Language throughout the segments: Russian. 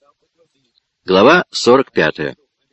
Глава 45.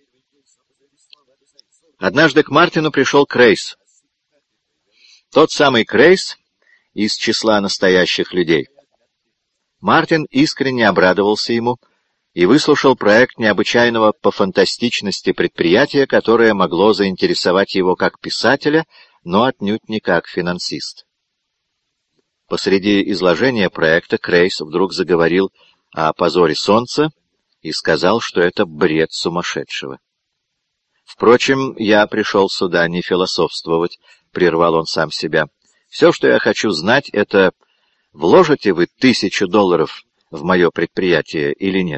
Однажды к Мартину пришел Крейс. Тот самый Крейс из числа настоящих людей. Мартин искренне обрадовался ему и выслушал проект необычайного по фантастичности предприятия, которое могло заинтересовать его как писателя, но отнюдь не как финансист. Посреди изложения проекта Крейс вдруг заговорил о позоре солнца и сказал, что это бред сумасшедшего. «Впрочем, я пришел сюда не философствовать», — прервал он сам себя. «Все, что я хочу знать, это вложите вы $1000 в мое предприятие или нет?»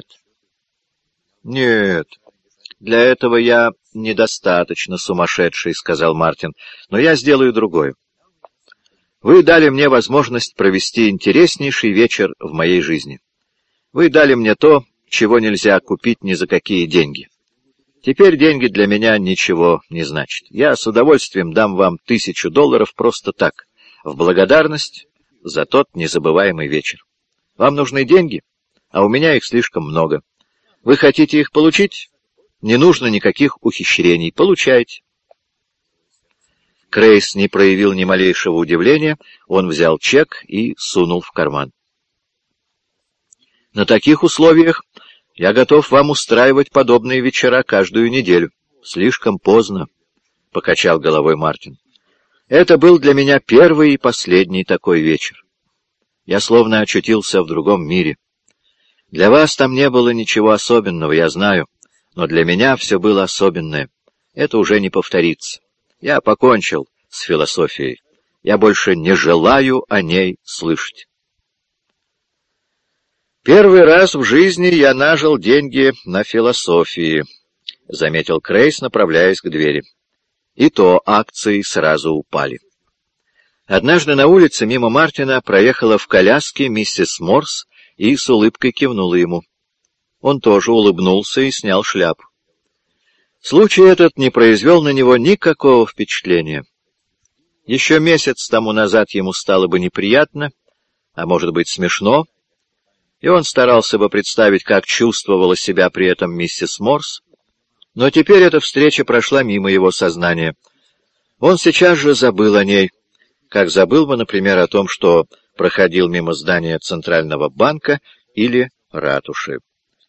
«Нет, для этого я недостаточно сумасшедший», — сказал Мартин, — «но я сделаю другое. Вы дали мне возможность провести интереснейший вечер в моей жизни. Вы дали мне то, чего нельзя купить ни за какие деньги. Теперь деньги для меня ничего не значат. Я с удовольствием дам вам $1000 просто так, в благодарность за тот незабываемый вечер. Вам нужны деньги, а у меня их слишком много. Вы хотите их получить? Не нужно никаких ухищрений. Получайте». Крейс не проявил ни малейшего удивления, он взял чек и сунул в карман. «На таких условиях я готов вам устраивать подобные вечера каждую неделю. Слишком поздно», — покачал головой Мартин. «Это был для меня первый и последний такой вечер. Я словно очутился в другом мире. Для вас там не было ничего особенного, я знаю, но для меня все было особенное. Это уже не повторится. Я покончил с философией. Я больше не желаю о ней слышать». «Первый раз в жизни я нажил деньги на философии», — заметил Крейс, направляясь к двери. И то акции сразу упали. Однажды на улице мимо Мартина проехала в коляске миссис Морс и с улыбкой кивнула ему. Он тоже улыбнулся и снял шляпу. Случай этот не произвел на него никакого впечатления. Еще месяц тому назад ему стало бы неприятно, а может быть смешно, и он старался бы представить, как чувствовала себя при этом миссис Морс, но теперь эта встреча прошла мимо его сознания. Он сейчас же забыл о ней, как забыл бы, например, о том, что проходил мимо здания Центрального банка или ратуши.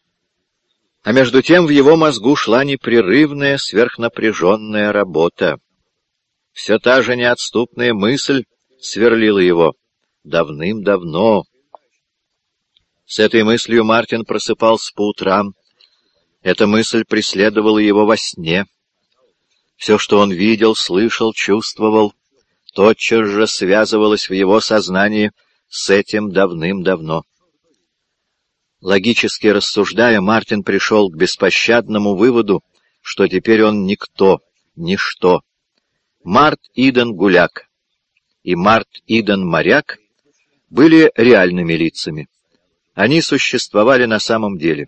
А между тем в его мозгу шла непрерывная, сверхнапряженная работа. Все та же неотступная мысль сверлила его давным-давно. С этой мыслью Мартин просыпался по утрам. Эта мысль преследовала его во сне. Все, что он видел, слышал, чувствовал, тотчас же связывалось в его сознании с этим давным-давно. Логически рассуждая, Мартин пришел к беспощадному выводу, что теперь он никто, ничто. Март Иден Гуляк и Март Иден Моряк были реальными лицами. Они существовали на самом деле.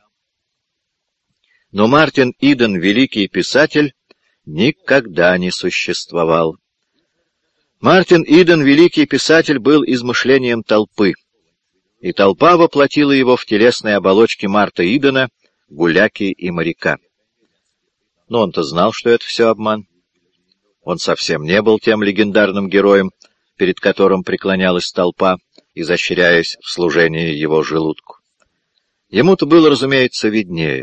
Но Мартин Иден, великий писатель, никогда не существовал. Мартин Иден, великий писатель, был измышлением толпы, и толпа воплотила его в телесной оболочке Марта Идена, гуляки и моряка. Но он-то знал, что это все обман. Он совсем не был тем легендарным героем, перед которым преклонялась толпа, изощряясь в служении его желудку. Ему-то было, разумеется, виднее.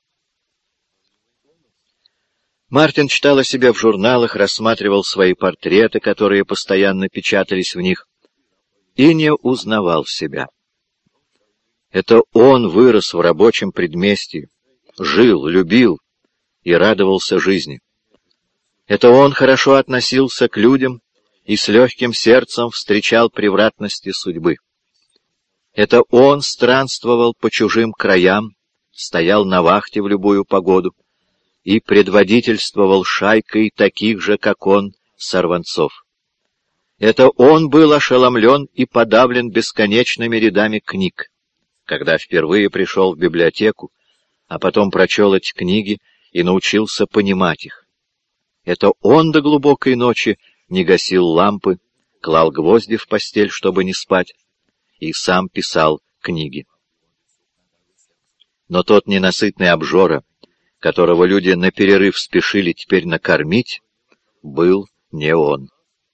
Мартин читал о себе в журналах, рассматривал свои портреты, которые постоянно печатались в них, и не узнавал себя. Это он вырос в рабочем предместье, жил, любил и радовался жизни. Это он хорошо относился к людям и с легким сердцем встречал превратности судьбы. Это он странствовал по чужим краям, стоял на вахте в любую погоду и предводительствовал шайкой таких же, как он, сорванцов. Это он был ошеломлен и подавлен бесконечными рядами книг, когда впервые пришел в библиотеку, а потом прочел эти книги и научился понимать их. Это он до глубокой ночи не гасил лампы, клал гвозди в постель, чтобы не спать, и сам писал книги. Но тот ненасытный обжора, которого люди на перерыв спешили теперь накормить, был не он.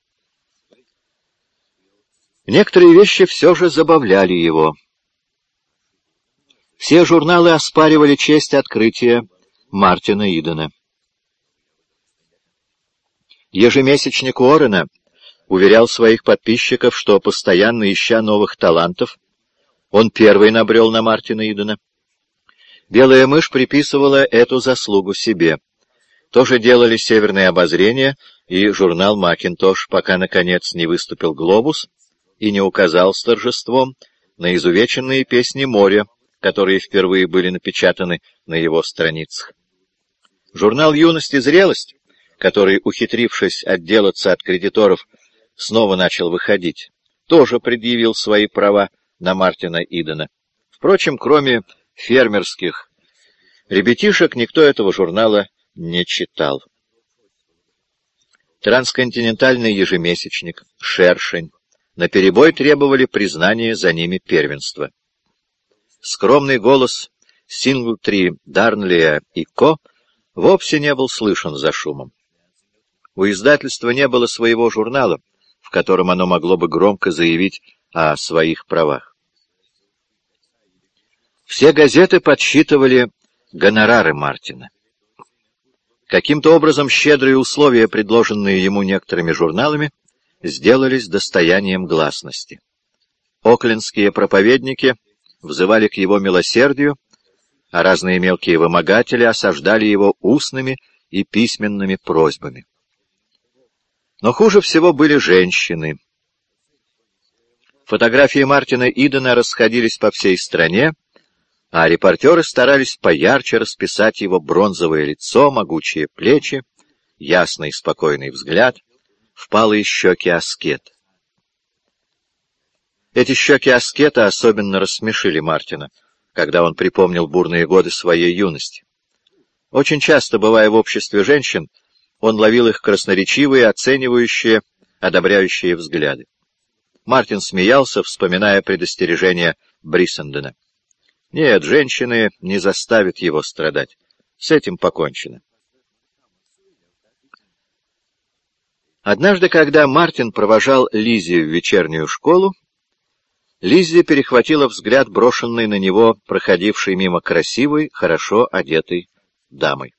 Некоторые вещи все же забавляли его. Все журналы оспаривали честь открытия Мартина Идена. Ежемесячник Уоррена уверял своих подписчиков, что, постоянно ища новых талантов, он первый набрел на Мартина Идена. Белая мышь приписывала эту заслугу себе. То же делали «Северное обозрение» и журнал «Макинтош», пока, наконец, не выступил «Глобус» и не указал с торжеством на изувеченные песни моря, которые впервые были напечатаны на его страницах. Журнал «Юность и зрелость», который, ухитрившись отделаться от кредиторов, снова начал выходить, тоже предъявил свои права на Мартина Идена. Впрочем, кроме фермерских ребятишек, никто этого журнала не читал. Трансконтинентальный ежемесячник, «Шершень» наперебой требовали признания за ними первенства. Скромный голос Синглтри, Дарнлия и Ко вовсе не был слышен за шумом. У издательства не было своего журнала, в котором оно могло бы громко заявить о своих правах. Все газеты подсчитывали гонорары Мартина. Каким-то образом щедрые условия, предложенные ему некоторыми журналами, сделались достоянием гласности. Оклендские проповедники взывали к его милосердию, а разные мелкие вымогатели осаждали его устными и письменными просьбами. Но хуже всего были женщины. Фотографии Мартина Идена расходились по всей стране, а репортеры старались поярче расписать его бронзовое лицо, могучие плечи, ясный спокойный взгляд, впалые щеки аскета. Эти щеки аскета особенно рассмешили Мартина, когда он припомнил бурные годы своей юности. Очень часто, бывая в обществе женщин, он ловил их красноречивые, оценивающие, одобряющие взгляды. Мартин смеялся, вспоминая предостережение Бриссендена. Нет, женщины не заставят его страдать. С этим покончено. Однажды, когда Мартин провожал Лиззи в вечернюю школу, Лиззи перехватила взгляд, брошенный на него, проходившей мимо красивой, хорошо одетой дамой.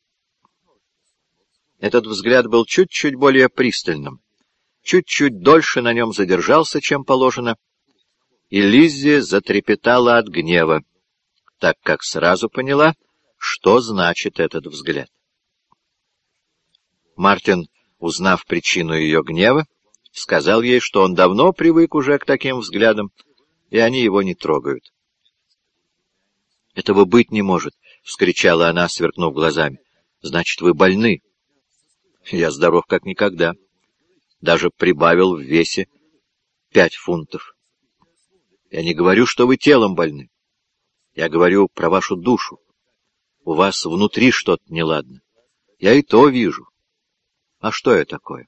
Этот взгляд был чуть-чуть более пристальным, чуть-чуть дольше на нем задержался, чем положено, и Лиззи затрепетала от гнева, так как сразу поняла, что значит этот взгляд. Мартин, узнав причину ее гнева, сказал ей, что он давно привык уже к таким взглядам, и они его не трогают. «Этого быть не может!» — вскричала она, сверкнув глазами. «Значит, вы больны?» «Я здоров как никогда. Даже прибавил в весе 5 фунтов. Я не говорю, что вы телом больны. Я говорю про вашу душу. У вас внутри что-то неладно. Я и то вижу. А что я такое?»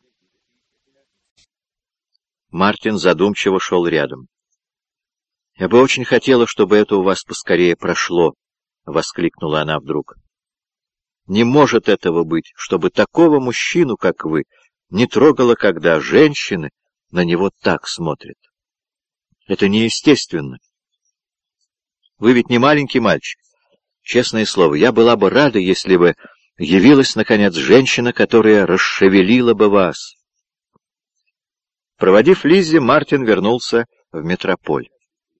Мартин задумчиво шел рядом. «Я бы очень хотела, чтобы это у вас поскорее прошло», — воскликнула она вдруг. «Не может этого быть, чтобы такого мужчину, как вы, не трогало, когда женщины на него так смотрят. Это неестественно. Вы ведь не маленький мальчик. Честное слово, я была бы рада, если бы явилась, наконец, женщина, которая расшевелила бы вас». Проводив Лиззи, Мартин вернулся в метрополь.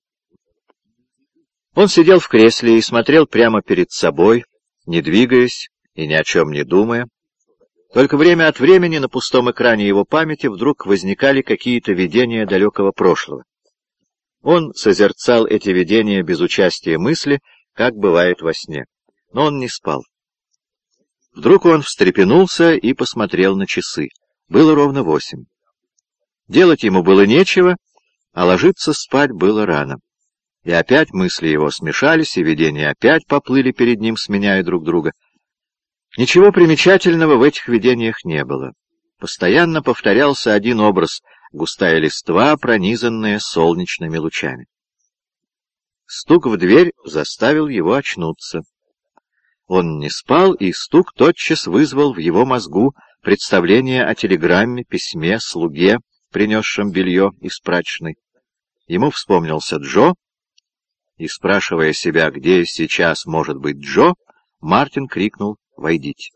Он сидел в кресле и смотрел прямо перед собой, не двигаясь и ни о чем не думая. Только время от времени на пустом экране его памяти вдруг возникали какие-то видения далекого прошлого. Он созерцал эти видения без участия мысли, как бывает во сне. Но он не спал. Вдруг он встрепенулся и посмотрел на часы. Было ровно 8. Делать ему было нечего, а ложиться спать было рано. И опять мысли его смешались, и видения опять поплыли перед ним, сменяя друг друга. Ничего примечательного в этих видениях не было. Постоянно повторялся один образ — густая листва, пронизанная солнечными лучами. Стук в дверь заставил его очнуться. Он не спал, и стук тотчас вызвал в его мозгу представление о телеграмме, письме, слуге, принесшем белье из прачечной. Ему вспомнился Джо, и, спрашивая себя, где сейчас может быть Джо, Мартин крикнул «Войдите».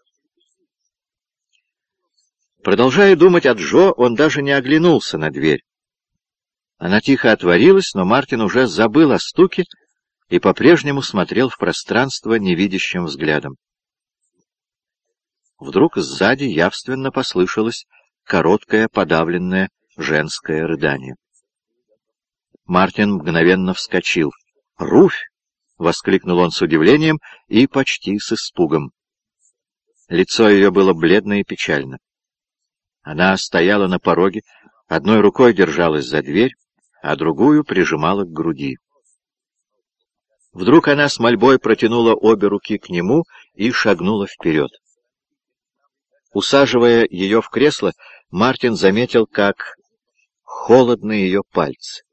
Продолжая думать о Джо, он даже не оглянулся на дверь. Она тихо отворилась, но Мартин уже забыл о стуке и по-прежнему смотрел в пространство невидящим взглядом. Вдруг сзади явственно послышалось короткое подавленное женское рыдание. Мартин мгновенно вскочил. «Руфь!» — воскликнул он с удивлением и почти с испугом. Лицо ее было бледно и печально. Она стояла на пороге, одной рукой держалась за дверь, а другую прижимала к груди. Вдруг она с мольбой протянула обе руки к нему и шагнула вперед. Усаживая ее в кресло, Мартин заметил, как холодны ее пальцы.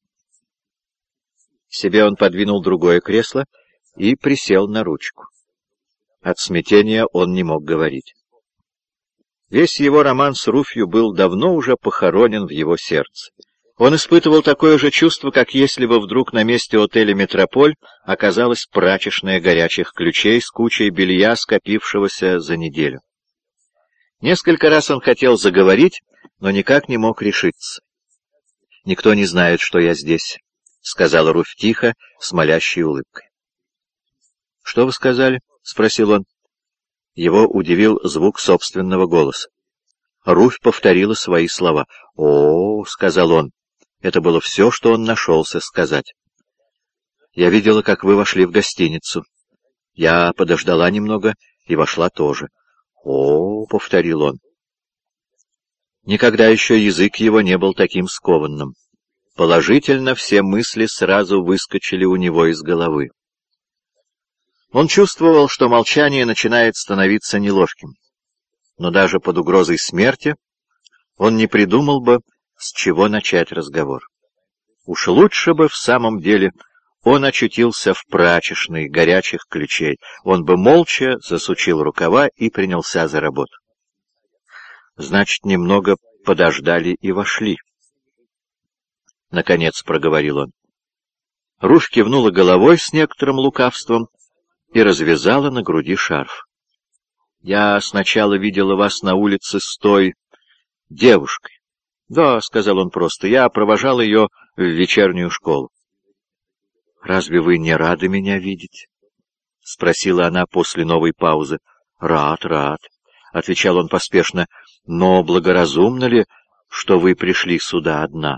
Себе он подвинул другое кресло и присел на ручку. От смятения он не мог говорить. Весь его роман с Руфью был давно уже похоронен в его сердце. Он испытывал такое же чувство, как если бы вдруг на месте отеля «Метрополь» оказалась прачечная горячих ключей с кучей белья, скопившегося за неделю. Несколько раз он хотел заговорить, но никак не мог решиться. «Никто не знает, что я здесь», — сказала Руфь тихо, с молящей улыбкой. «Что вы сказали?» — спросил он. Его удивил звук собственного голоса. Руфь повторила свои слова. «О, — сказал он, — это было все, что он нашелся сказать. Я видела, как вы вошли в гостиницу. Я подождала немного и вошла тоже. О, — повторил он. Никогда еще язык его не был таким скованным. Положительно все мысли сразу выскочили у него из головы. Он чувствовал, что молчание начинает становиться неловким. Но даже под угрозой смерти он не придумал бы, с чего начать разговор. Уж лучше бы в самом деле он очутился в прачечной горячих ключей. Он бы молча засучил рукава и принялся за работу. Значит, немного подождали и вошли. Наконец проговорил он. Руфь кивнула головой с некоторым лукавством и развязала на груди шарф. «Я сначала видела вас на улице с той девушкой». «Да», — сказал он просто, — «я провожал ее в вечернюю школу». «Разве вы не рады меня видеть?» — спросила она после новой паузы. «Рад, рад», — отвечал он поспешно, — «но благоразумно ли, что вы пришли сюда одна?»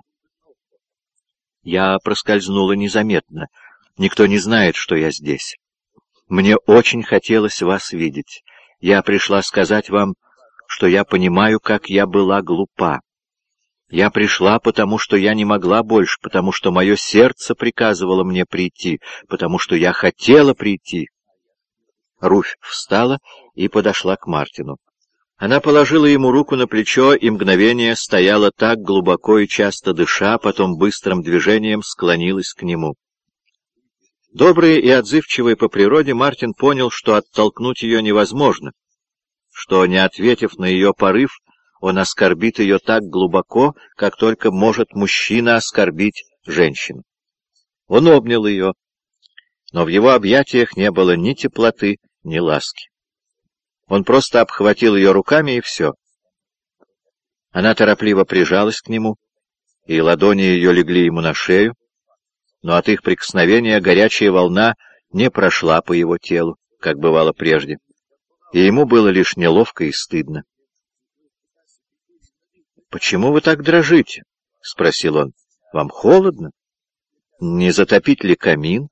«Я проскользнула незаметно. Никто не знает, что я здесь. Мне очень хотелось вас видеть. Я пришла сказать вам, что я понимаю, как я была глупа. Я пришла, потому что я не могла больше, потому что мое сердце приказывало мне прийти, потому что я хотела прийти». Руфь встала и подошла к Мартину. Она положила ему руку на плечо и мгновение стояла так глубоко и часто дыша, потом быстрым движением склонилась к нему. Добрый и отзывчивый по природе, Мартин понял, что оттолкнуть ее невозможно, что, не ответив на ее порыв, он оскорбит ее так глубоко, как только может мужчина оскорбить женщину. Он обнял ее, но в его объятиях не было ни теплоты, ни ласки. Он просто обхватил ее руками, и все. Она торопливо прижалась к нему, и ладони ее легли ему на шею, но от их прикосновения горячая волна не прошла по его телу, как бывало прежде, и ему было лишь неловко и стыдно. «Почему вы так дрожите?» — спросил он. «Вам холодно? Не затопить ли камин?»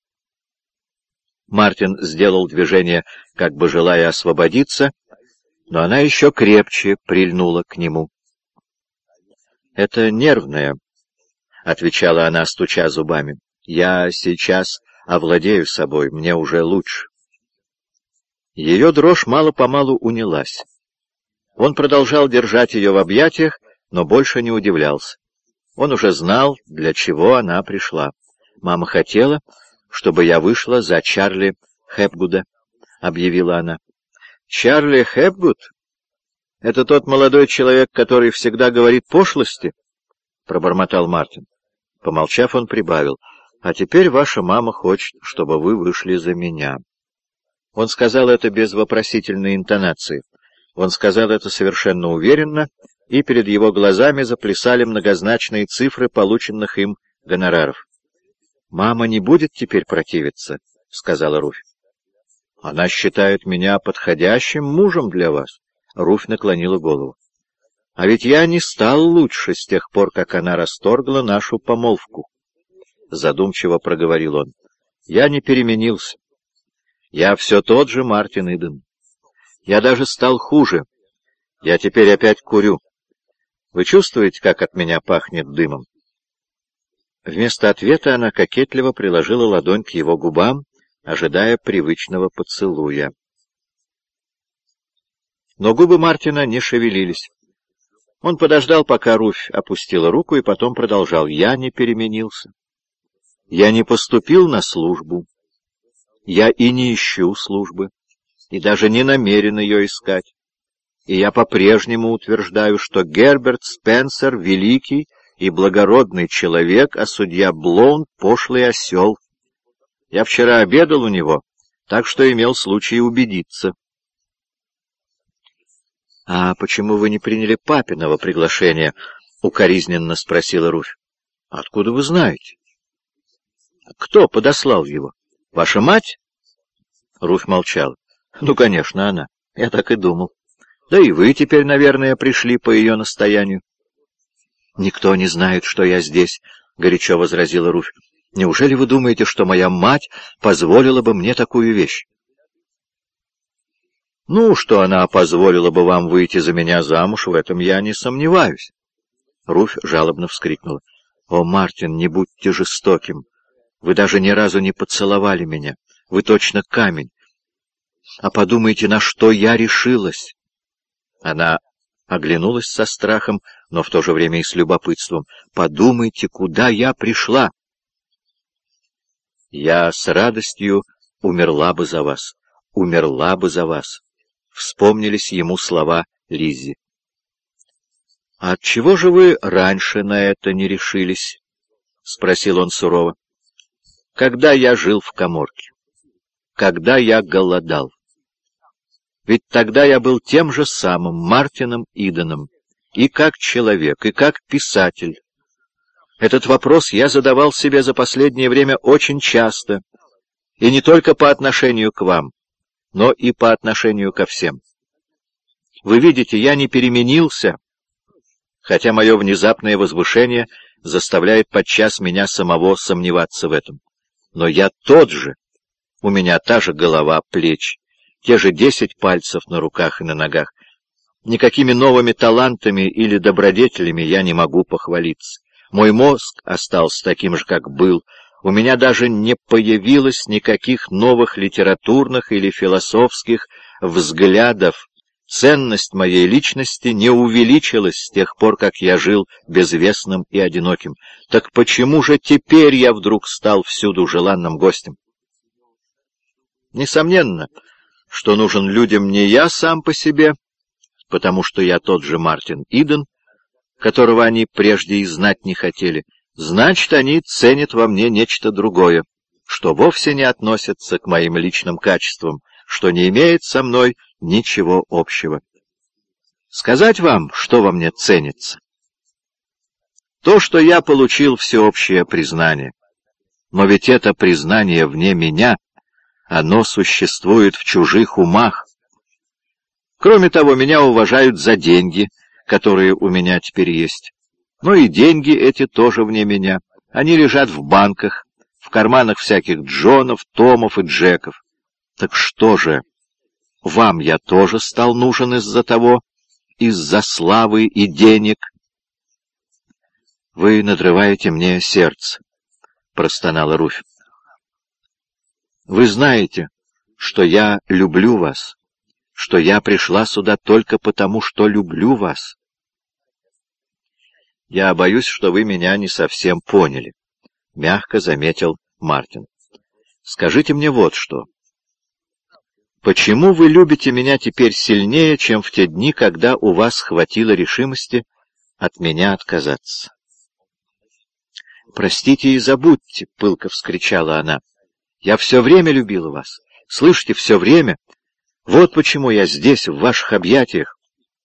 Мартин сделал движение, как бы желая освободиться, но она еще крепче прильнула к нему. «Это нервное», — отвечала она, стуча зубами. «Я сейчас овладею собой, мне уже лучше». Ее дрожь мало-помалу унялась. Он продолжал держать ее в объятиях, но больше не удивлялся. Он уже знал, для чего она пришла. «Мама хотела, чтобы я вышла за Чарли Хэпгуда», — объявила она. «Чарли Хэпгуд? Это тот молодой человек, который всегда говорит пошлости?» — пробормотал Мартин. Помолчав, он прибавил: «А теперь ваша мама хочет, чтобы вы вышли за меня». Он сказал это без вопросительной интонации. Он сказал это совершенно уверенно, и перед его глазами заплясали многозначные цифры полученных им гонораров. «Мама не будет теперь противиться», — сказала Руфь. «Она считает меня подходящим мужем для вас». Руфь наклонила голову. «А ведь я не стал лучше с тех пор, как она расторгла нашу помолвку», — задумчиво проговорил он. «Я не переменился. Я все тот же Мартин Иден. Я даже стал хуже. Я теперь опять курю. Вы чувствуете, как от меня пахнет дымом?» Вместо ответа она кокетливо приложила ладонь к его губам, ожидая привычного поцелуя. Но губы Мартина не шевелились. Он подождал, пока Руфь опустила руку, и потом продолжал: «Я не переменился. Я не поступил на службу. Я и не ищу службы, и даже не намерен ее искать. И я по-прежнему утверждаю, что Герберт Спенсер — великий и благородный человек, а судья Блоун — пошлый осел. Я вчера обедал у него, так что имел случай убедиться». «А почему вы не приняли папиного приглашения?» — укоризненно спросила Руфь. «Откуда вы знаете?» «Кто подослал его? Ваша мать?» Руфь молчала. «Ну, конечно, она. Я так и думал. Да и вы теперь, наверное, пришли по ее настоянию». «Никто не знает, что я здесь», — горячо возразила Руфь. «Неужели вы думаете, что моя мать позволила бы мне такую вещь?» «Ну, что она позволила бы вам выйти за меня замуж, в этом я не сомневаюсь». Руфь жалобно вскрикнула. «О, Мартин, не будьте жестоким. Вы даже ни разу не поцеловали меня. Вы точно камень. А подумайте, на что я решилась». Она оглянулась со страхом, но в то же время и с любопытством. «Подумайте, куда я пришла». «Я с радостью умерла бы за вас. Умерла бы за вас». Вспомнились ему слова Лиззи. «А отчего же вы раньше на это не решились?» — спросил он сурово. «Когда я жил в каморке, когда я голодал. Ведь тогда я был тем же самым Мартином Иденом, и как человек, и как писатель. Этот вопрос я задавал себе за последнее время очень часто, и не только по отношению к вам, но и по отношению ко всем. Вы видите, я не переменился, хотя мое внезапное возвышение заставляет подчас меня самого сомневаться в этом. Но я тот же, у меня та же голова, плечи, те же 10 пальцев на руках и на ногах. Никакими новыми талантами или добродетелями я не могу похвалиться. Мой мозг остался таким же, как был. У меня даже не появилось никаких новых литературных или философских взглядов. Ценность моей личности не увеличилась с тех пор, как я жил безвестным и одиноким. Так почему же теперь я вдруг стал всюду желанным гостем? Несомненно, что нужен людям не я сам по себе, потому что я тот же Мартин Иден, которого они прежде и знать не хотели. Значит, они ценят во мне нечто другое, что вовсе не относится к моим личным качествам, что не имеет со мной ничего общего. Сказать вам, что во мне ценится? То, что я получил всеобщее признание. Но ведь это признание вне меня, оно существует в чужих умах. Кроме того, меня уважают за деньги, которые у меня теперь есть. Но и деньги эти тоже вне меня. Они лежат в банках, в карманах всяких Джонов, Томов и Джеков. Так что же, вам я тоже стал нужен из-за того, из-за славы и денег? Вы надрываете мне сердце, — простонала Руфь. Вы знаете, что я люблю вас, что я пришла сюда только потому, что люблю вас. Я боюсь, что вы меня не совсем поняли. — мягко заметил Мартин. «Скажите мне вот что. Почему вы любите меня теперь сильнее, чем в те дни, когда у вас хватило решимости от меня отказаться?» «Простите и забудьте», — пылко вскричала она. «Я все время любила вас. Слышите, все время. Вот почему я здесь, в ваших объятиях».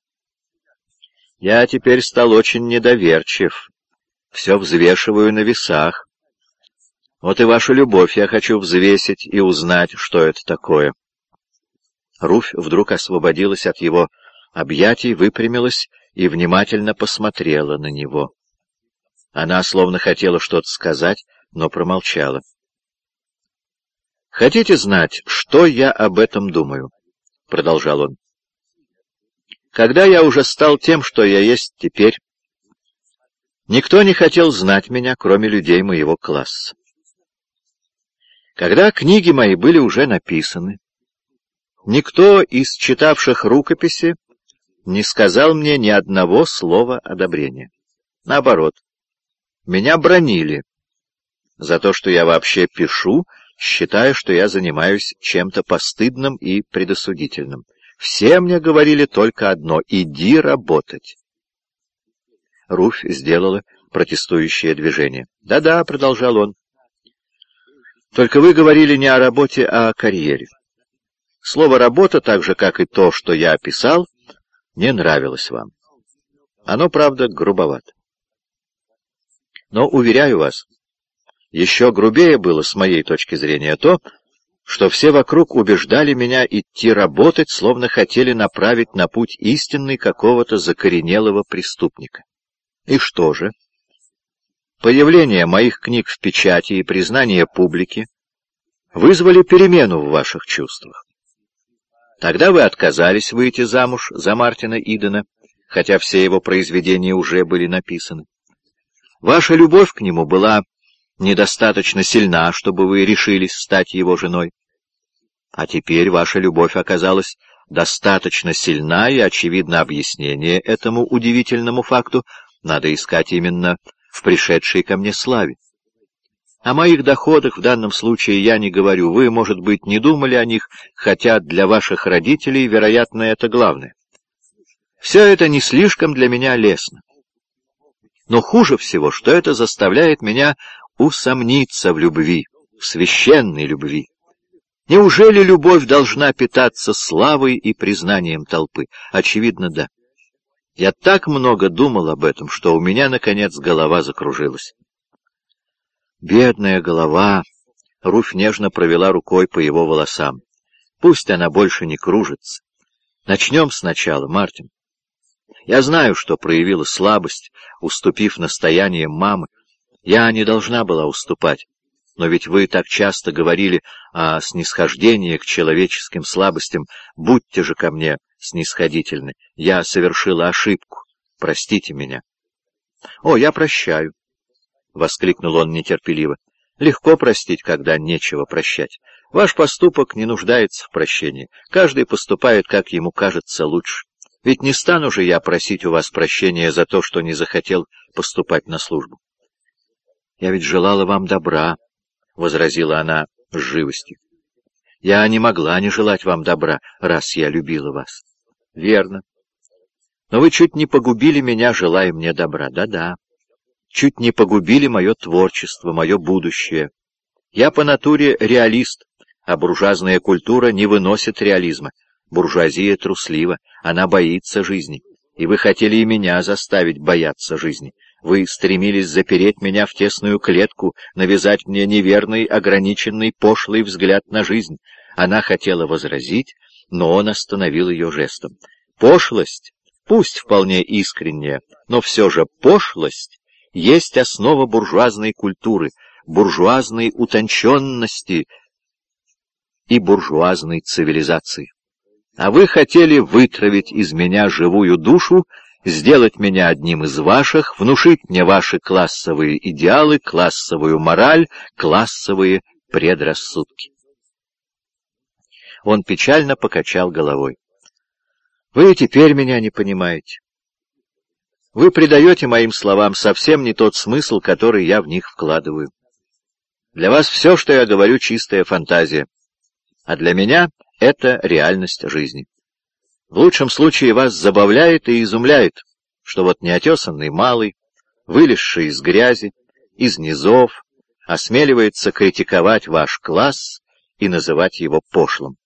«Я теперь стал очень недоверчив. Все взвешиваю на весах. Вот и вашу любовь я хочу взвесить и узнать, что это такое». Руфь вдруг освободилась от его объятий, выпрямилась и внимательно посмотрела на него. Она словно хотела что-то сказать, но промолчала. «Хотите знать, что я об этом думаю?» — продолжал он. «Когда я уже стал тем, что я есть теперь, никто не хотел знать меня, кроме людей моего класса. Когда книги мои были уже написаны, никто из читавших рукописи не сказал мне ни одного слова одобрения. Наоборот, меня бранили за то, что я вообще пишу, считая, что я занимаюсь чем-то постыдным и предосудительным. Все мне говорили только одно — иди работать. Руфь сделала протестующее движение. «Да-да», — продолжал он, — «только вы говорили не о работе, а о карьере. Слово «работа», так же, как и то, что я описал, не нравилось вам. Оно, правда, грубовато. Но, уверяю вас, еще грубее было, с моей точки зрения, то, что все вокруг убеждали меня идти работать, словно хотели направить на путь истинный какого-то закоренелого преступника. И что же? Появление моих книг в печати и признание публики вызвали перемену в ваших чувствах. Тогда вы отказались выйти замуж за Мартина Идена, хотя все его произведения уже были написаны. Ваша любовь к нему была недостаточно сильна, чтобы вы решились стать его женой. А теперь ваша любовь оказалась достаточно сильна, и, очевидно, объяснение этому удивительному факту надо искать именно в пришедшей ко мне славе. О моих доходах в данном случае я не говорю. Вы, может быть, не думали о них, хотя для ваших родителей, вероятно, это главное. Все это не слишком для меня лестно. Но хуже всего, что это заставляет меня усомниться в любви, в священной любви. Неужели любовь должна питаться славой и признанием толпы? Очевидно, да. Я так много думал об этом, что у меня, наконец, голова закружилась. Бедная голова! Руфь нежно провела рукой по его волосам. Пусть она больше не кружится. Начнем сначала, Мартин. Я знаю, что проявила слабость, уступив настояниям мамы. Я не должна была уступать. Но ведь вы так часто говорили о снисхождении к человеческим слабостям. Будьте же ко мне снисходительны. Я совершила ошибку. Простите меня. О, я прощаю. — воскликнул он нетерпеливо. — Легко простить, когда нечего прощать. Ваш поступок не нуждается в прощении. Каждый поступает, как ему кажется, лучше. Ведь не стану же я просить у вас прощения за то, что не захотел поступать на службу. — Я ведь желала вам добра, — возразила она с живостью. — Я не могла не желать вам добра, раз я любила вас. — Верно. Но вы чуть не погубили меня, желая мне добра. Да-да. Чуть не погубили мое творчество, мое будущее. Я по натуре реалист, а буржуазная культура не выносит реализма. Буржуазия труслива, она боится жизни. И вы хотели и меня заставить бояться жизни. Вы стремились запереть меня в тесную клетку, навязать мне неверный, ограниченный, пошлый взгляд на жизнь. Она хотела возразить, но он остановил ее жестом. Пошлость, пусть вполне искренняя, но все же пошлость есть основа буржуазной культуры, буржуазной утонченности и буржуазной цивилизации. А вы хотели вытравить из меня живую душу, сделать меня одним из ваших, внушить мне ваши классовые идеалы, классовую мораль, классовые предрассудки. Он печально покачал головой. Вы теперь меня не понимаете. Вы придаете моим словам совсем не тот смысл, который я в них вкладываю. Для вас все, что я говорю, чистая фантазия, а для меня это реальность жизни. В лучшем случае вас забавляет и изумляет, что вот неотесанный малый, вылезший из грязи, из низов, осмеливается критиковать ваш класс и называть его пошлым.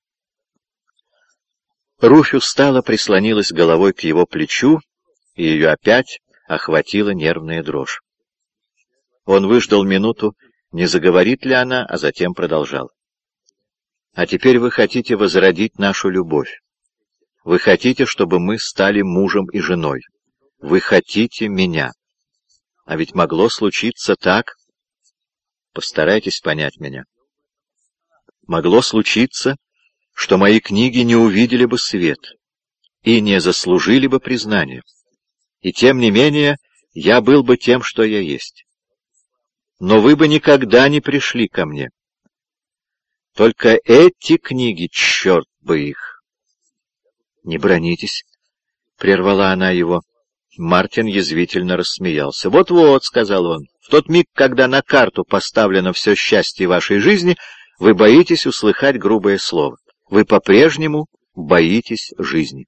Руфь устало прислонилась головой к его плечу, и ее опять охватила нервная дрожь. Он выждал минуту, не заговорит ли она, а затем продолжал. «А теперь вы хотите возродить нашу любовь. Вы хотите, чтобы мы стали мужем и женой. Вы хотите меня. А ведь могло случиться так. Постарайтесь понять меня. Могло случиться, что мои книги не увидели бы свет и не заслужили бы признания. И тем не менее, я был бы тем, что я есть. Но вы бы никогда не пришли ко мне. Только эти книги, черт бы их!» «Не бранитесь», — прервала она его. Мартин язвительно рассмеялся. «Вот-вот», — сказал он, — «в тот миг, когда на карту поставлено все счастье вашей жизни, вы боитесь услыхать грубое слово. Вы по-прежнему боитесь жизни».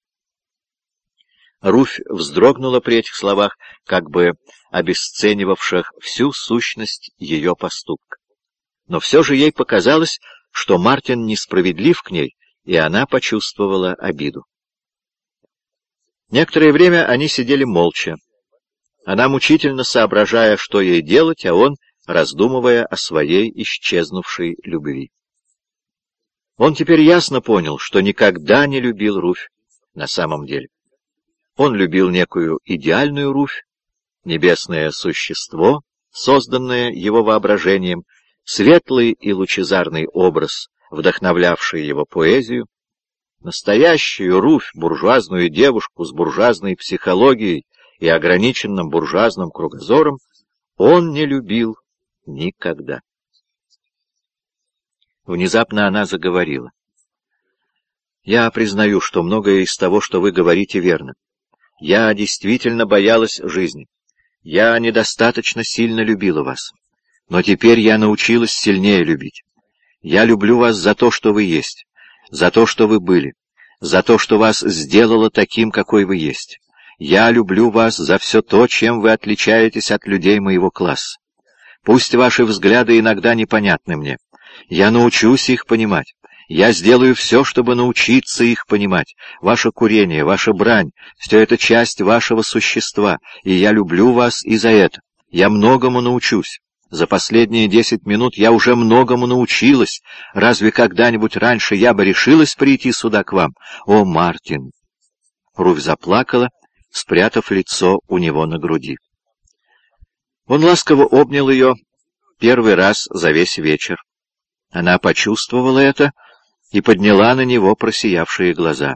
Руфь вздрогнула при этих словах, как бы обесценивавших всю сущность ее поступка. Но все же ей показалось, что Мартин несправедлив к ней, и она почувствовала обиду. Некоторое время они сидели молча. Она мучительно соображая, что ей делать, а он раздумывая о своей исчезнувшей любви. Он теперь ясно понял, что никогда не любил Руфь на самом деле. Он любил некую идеальную Руфь, небесное существо, созданное его воображением, светлый и лучезарный образ, вдохновлявший его поэзию, настоящую Руфь, буржуазную девушку с буржуазной психологией и ограниченным буржуазным кругозором, он не любил никогда. Внезапно она заговорила. «Я признаю, что многое из того, что вы говорите, верно. Я действительно боялась жизни. Я недостаточно сильно любила вас. Но теперь я научилась сильнее любить. Я люблю вас за то, что вы есть, за то, что вы были, за то, что вас сделало таким, какой вы есть. Я люблю вас за все то, чем вы отличаетесь от людей моего класса. Пусть ваши взгляды иногда непонятны мне. Я научусь их понимать. Я сделаю все, чтобы научиться их понимать. Ваше курение, ваша брань — все это часть вашего существа, и я люблю вас и за это. Я многому научусь. За последние 10 минут я уже многому научилась. Разве когда-нибудь раньше я бы решилась прийти сюда к вам? О, Мартин!» Руфь заплакала, спрятав лицо у него на груди. Он ласково обнял ее первый раз за весь вечер. Она почувствовала это и подняла на него просиявшие глаза.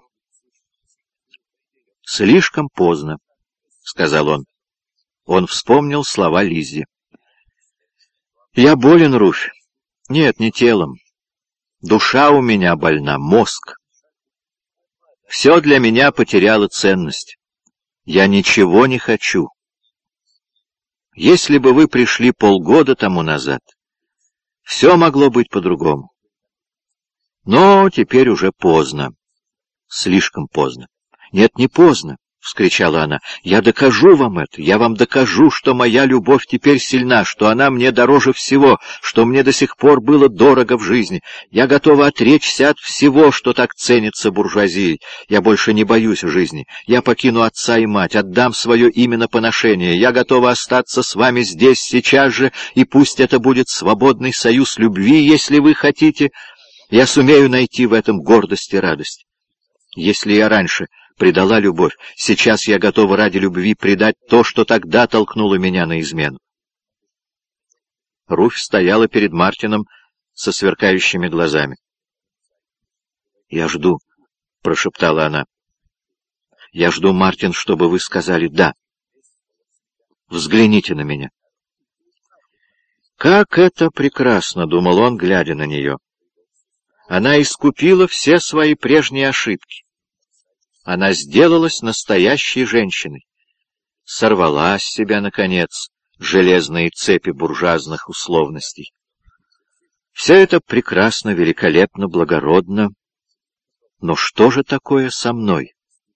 «Слишком поздно», — сказал он. Он вспомнил слова Лиззи. «Я болен, Руфь. Нет, не телом. Душа у меня больна, мозг. Все для меня потеряло ценность. Я ничего не хочу. Если бы вы пришли полгода тому назад, все могло быть по-другому. Но теперь уже поздно. Слишком поздно. Нет, не поздно, — вскричала она. Я докажу вам это. Я вам докажу, что моя любовь теперь сильна, что она мне дороже всего, что мне до сих пор было дорого в жизни. Я готова отречься от всего, что так ценится буржуазией. Я больше не боюсь жизни. Я покину отца и мать, отдам свое имя на поношение. Я готова остаться с вами здесь, сейчас же, и пусть это будет свободный союз любви, если вы хотите. Я сумею найти в этом гордость и радость. Если я раньше предала любовь, сейчас я готова ради любви предать то, что тогда толкнуло меня на измену». Руфь стояла перед Мартином со сверкающими глазами. «Я жду», — прошептала она. «Я жду, Мартин, чтобы вы сказали «да». Взгляните на меня». «Как это прекрасно», — думал он, глядя на нее. Она искупила все свои прежние ошибки. Она сделалась настоящей женщиной. Сорвала с себя, наконец, железные цепи буржуазных условностей. Все это прекрасно, великолепно, благородно. Но что же такое со мной?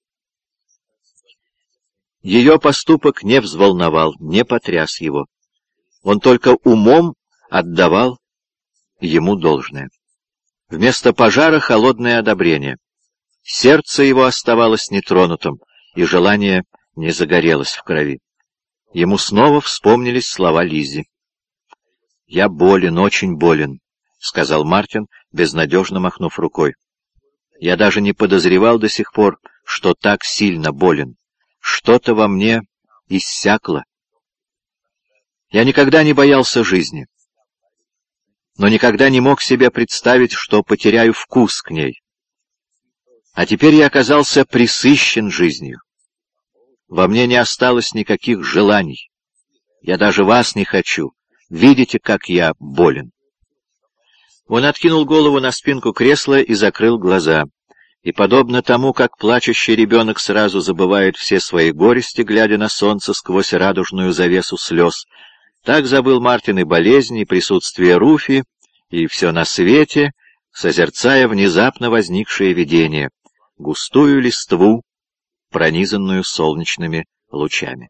Ее поступок не взволновал, не потряс его. Он только умом отдавал ему должное. Вместо пожара — холодное одобрение. Сердце его оставалось нетронутым, и желание не загорелось в крови. Ему снова вспомнились слова Лиззи. «Я болен, очень болен», — сказал Мартин, безнадежно махнув рукой. «Я даже не подозревал до сих пор, что так сильно болен. Что-то во мне иссякло. Я никогда не боялся жизни, но никогда не мог себе представить, что потеряю вкус к ней. А теперь я оказался пресыщен жизнью. Во мне не осталось никаких желаний. Я даже вас не хочу. Видите, как я болен». Он откинул голову на спинку кресла и закрыл глаза. И, подобно тому, как плачущий ребенок сразу забывает все свои горести, глядя на солнце сквозь радужную завесу слез, так забыл Мартин и болезнь, и присутствие Руфи, и все на свете, созерцая внезапно возникшее видение — густую листву, пронизанную солнечными лучами.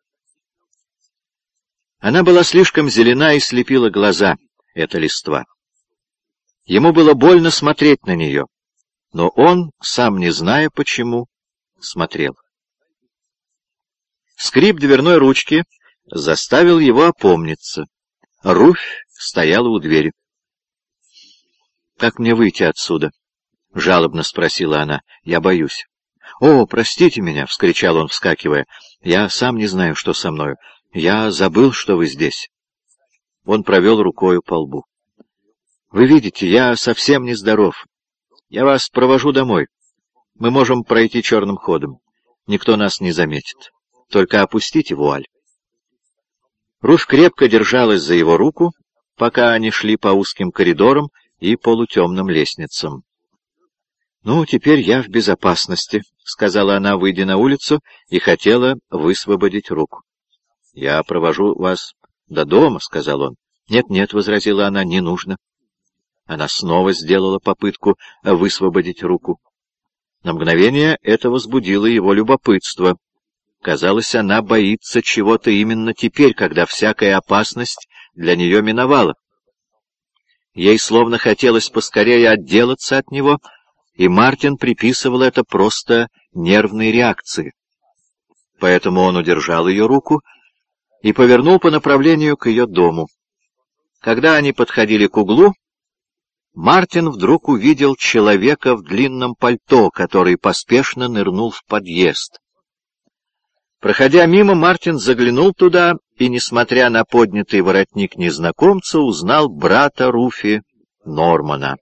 Она была слишком зелена и слепила глаза, эта листва. Ему было больно смотреть на нее, но он, сам не зная почему, смотрел. Скрип дверной ручки заставил его опомниться. Руфь стояла у двери. «Как мне выйти отсюда?» — жалобно спросила она. «Я боюсь». «О, простите меня!» — вскричал он, вскакивая. «Я сам не знаю, что со мною. Я забыл, что вы здесь». Он провел рукою по лбу. «Вы видите, я совсем нездоров. Я вас провожу домой. Мы можем пройти черным ходом. Никто нас не заметит. Только опустите вуаль». Руфь крепко держалась за его руку, пока они шли по узким коридорам и полутемным лестницам. «Ну, теперь я в безопасности», — сказала она, выйдя на улицу, и хотела высвободить руку. «Я провожу вас до дома», — сказал он. «Нет-нет», — возразила она, — «не нужно». Она снова сделала попытку высвободить руку. На мгновение это возбудило его любопытство. Казалось, она боится чего-то именно теперь, когда всякая опасность для нее миновала. Ей словно хотелось поскорее отделаться от него, и Мартин приписывал это просто нервной реакции. Поэтому он удержал ее руку и повернул по направлению к ее дому. Когда они подходили к углу, Мартин вдруг увидел человека в длинном пальто, который поспешно нырнул в подъезд. Проходя мимо, Мартин заглянул туда и, несмотря на поднятый воротник незнакомца, узнал брата Руфи, Нормана.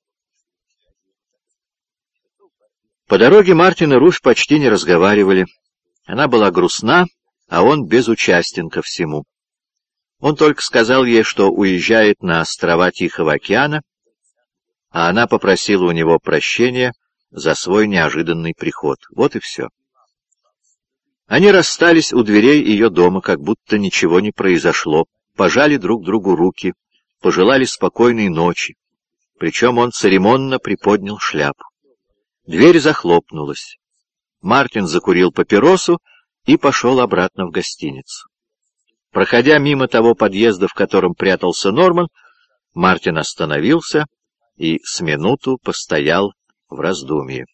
По дороге Мартин и Руфь почти не разговаривали. Она была грустна, а он безучастен ко всему. Он только сказал ей, что уезжает на острова Тихого океана, а она попросила у него прощения за свой неожиданный приход. Вот и все. Они расстались у дверей ее дома, как будто ничего не произошло, пожали друг другу руки, пожелали спокойной ночи, причем он церемонно приподнял шляпу. Дверь захлопнулась. Мартин закурил папиросу и пошел обратно в гостиницу. Проходя мимо того подъезда, в котором прятался Норман, Мартин остановился и с минуту постоял в раздумье.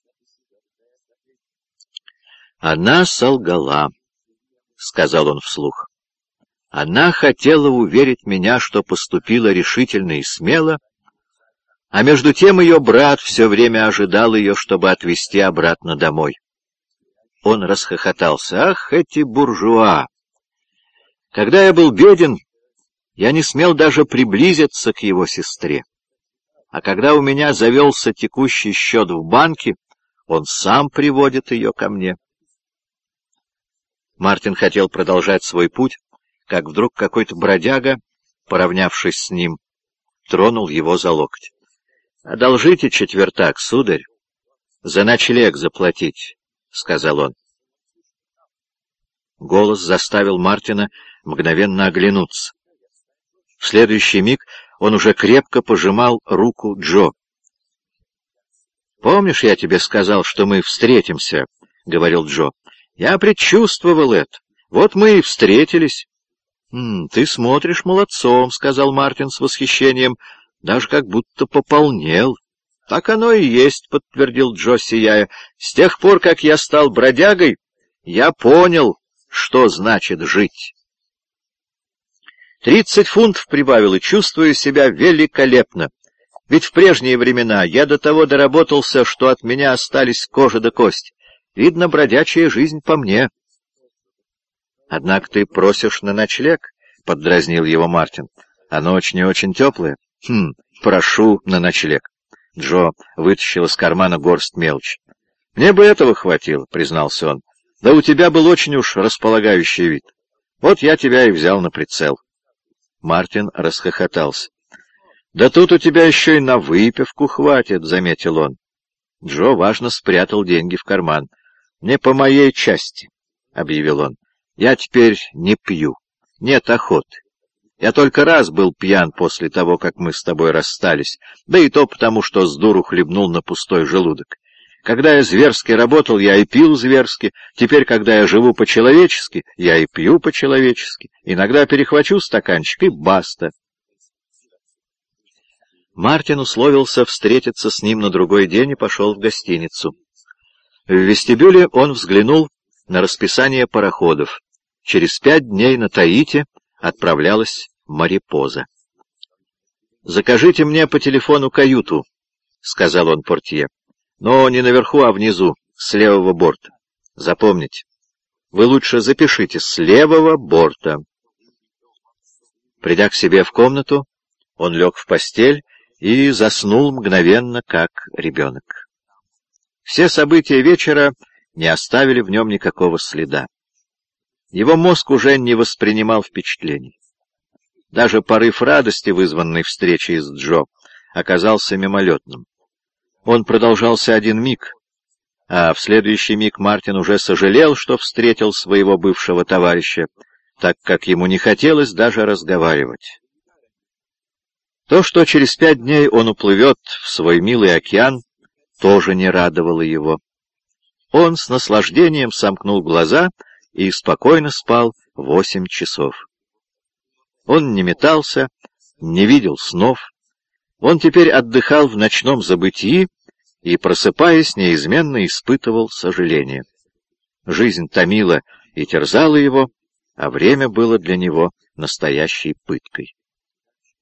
«Она солгала», — сказал он вслух. «Она хотела уверить меня, что поступила решительно и смело, а между тем ее брат все время ожидал ее, чтобы отвезти обратно домой». Он расхохотался. «Ах, эти буржуа! Когда я был беден, я не смел даже приблизиться к его сестре. А когда у меня завелся текущий счет в банке, он сам приводит ее ко мне». Мартин хотел продолжать свой путь, как вдруг какой-то бродяга, поравнявшись с ним, тронул его за локоть. «Одолжите четвертак, сударь, за ночлег заплатить», — сказал он. Голос заставил Мартина мгновенно оглянуться. В следующий миг он уже крепко пожимал руку Джо. «Помнишь, я тебе сказал, что мы встретимся?» — говорил Джо. «Я предчувствовал это. Вот мы и встретились». «Ты смотришь молодцом», — сказал Мартин с восхищением. «Даже как будто пополнел». «Так оно и есть», — подтвердил Джо, сияя. «С тех пор, как я стал бродягой, я понял, что значит жить». 30 фунтов прибавил и чувствую себя великолепно. Ведь в прежние времена я до того доработался, что от меня остались кожа да кость. Видно, бродячая жизнь по мне. — Однако ты просишь на ночлег, — поддразнил его Мартин. — А ночь не очень теплая. Прошу на ночлег. Джо вытащил из кармана горсть мелочи. — Мне бы этого хватило, — признался он. — Да у тебя был очень уж располагающий вид. Вот я тебя и взял на прицел. Мартин расхохотался. — Да тут у тебя еще и на выпивку хватит, — заметил он. Джо важно спрятал деньги в карман. — Не по моей части, — объявил он. — Я теперь не пью. Нет охоты. Я только раз был пьян после того, как мы с тобой расстались, да и то потому, что с дуру хлебнул на пустой желудок. Когда я зверски работал, я и пил зверски. Теперь, когда я живу по-человечески, я и пью по-человечески. Иногда перехвачу стаканчик, и баста. Мартин условился встретиться с ним на другой день и пошел в гостиницу. В вестибюле он взглянул на расписание пароходов. Через 5 дней на Таити отправлялась Марипоза. «Закажите мне по телефону каюту», — сказал он портье. «Но не наверху, а внизу, с левого борта. Запомните. Вы лучше запишите с левого борта». Придя к себе в комнату, он лег в постель и заснул мгновенно, как ребенок. Все события вечера не оставили в нем никакого следа. Его мозг уже не воспринимал впечатлений. Даже порыв радости, вызванный встречей с Джо, оказался мимолетным. Он продолжался 1 миг, а в следующий миг Мартин уже сожалел, что встретил своего бывшего товарища, так как ему не хотелось даже разговаривать. То, что через 5 дней он уплывет в свой милый океан, тоже не радовало его. Он с наслаждением сомкнул глаза и спокойно спал 8 часов. Он не метался, не видел снов. Он теперь отдыхал в ночном забытии и, просыпаясь, неизменно испытывал сожаление. Жизнь томила и терзала его, а время было для него настоящей пыткой.